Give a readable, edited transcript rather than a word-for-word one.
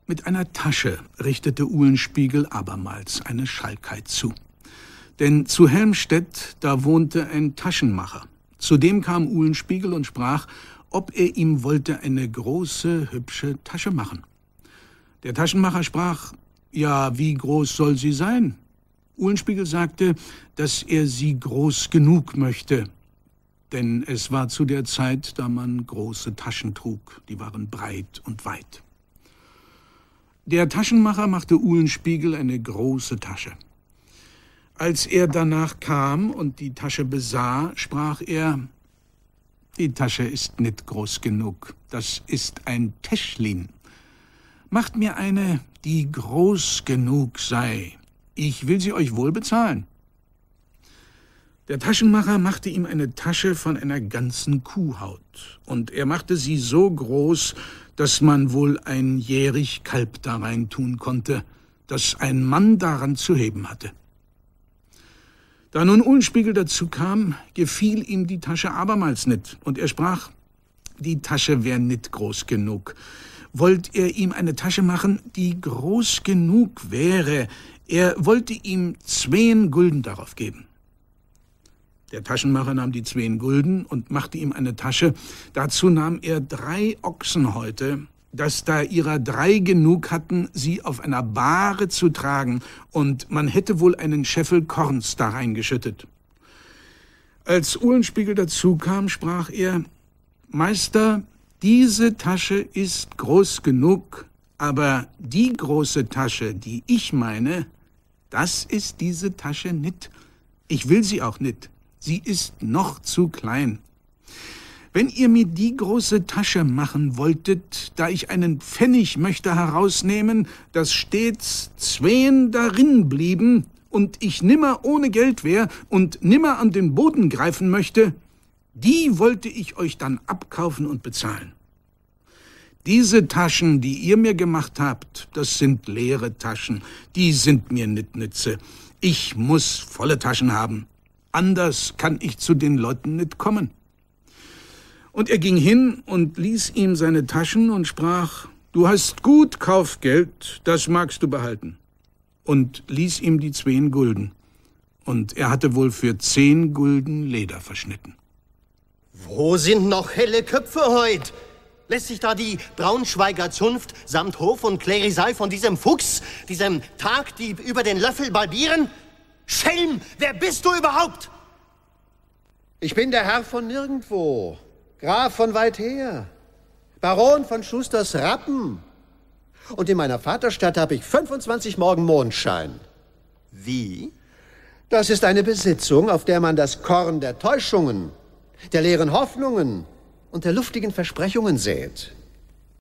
Mit einer Tasche richtete Uhlenspiegel abermals eine Schalkheit zu. Denn zu Helmstedt, da wohnte ein Taschenmacher. Zu dem kam Uhlenspiegel und sprach, ob er ihm wollte eine große, hübsche Tasche machen. Der Taschenmacher sprach, ja, wie groß soll sie sein? Uhlenspiegel sagte, dass er sie groß genug möchte. Denn es war zu der Zeit, da man große Taschen trug, die waren breit und weit. Der Taschenmacher machte Uhlenspiegel eine große Tasche. Als er danach kam und die Tasche besah, sprach er, die Tasche ist nicht groß genug, das ist ein Täschlin. Macht mir eine, die groß genug sei. Ich will sie euch wohl bezahlen. Der Taschenmacher machte ihm eine Tasche von einer ganzen Kuhhaut, und er machte sie so groß, dass man wohl ein jährig Kalb da rein tun konnte, das ein Mann daran zu heben hatte. Da nun Uhlenspiegel dazu kam, gefiel ihm die Tasche abermals nicht, und er sprach, die Tasche wär nicht groß genug. Wollt er ihm eine Tasche machen, die groß genug wäre, er wollte ihm 2 Gulden darauf geben. Der Taschenmacher nahm die 2 Gulden und machte ihm eine Tasche. Dazu nahm er 3 Ochsenhäute, dass da ihrer 3 genug hatten, sie auf einer Bahre zu tragen, und man hätte wohl einen Scheffel Korns da reingeschüttet. Als Uhlenspiegel dazu kam, sprach er, Meister, diese Tasche ist groß genug, aber die große Tasche, die ich meine, das ist diese Tasche nicht. Ich will sie auch nicht. Sie ist noch zu klein. Wenn ihr mir die große Tasche machen wolltet, da ich einen Pfennig möchte herausnehmen, dass stets 2 darin blieben und ich nimmer ohne Geld wär und nimmer an den Boden greifen möchte, die wollte ich euch dann abkaufen und bezahlen. Diese Taschen, die ihr mir gemacht habt, das sind leere Taschen, die sind mir nicht nütze. Ich muss volle Taschen haben. Anders kann ich zu den Leuten nicht kommen. Und er ging hin und ließ ihm seine Taschen und sprach, du hast gut Kaufgeld, das magst du behalten. Und ließ ihm die 2 Gulden. Und er hatte wohl für 10 Gulden Leder verschnitten. Wo sind noch helle Köpfe heut? Lässt sich da die Braunschweiger Zunft samt Hof und Klerisei von diesem Fuchs, diesem Tagdieb über den Löffel balbieren? Schelm, wer bist du überhaupt? Ich bin der Herr von nirgendwo, Graf von weit her, Baron von Schusters Rappen. Und in meiner Vaterstadt habe ich 25 Morgen Mondschein. Wie? Das ist eine Besitzung, auf der man das Korn der Täuschungen, der leeren Hoffnungen und der luftigen Versprechungen sät.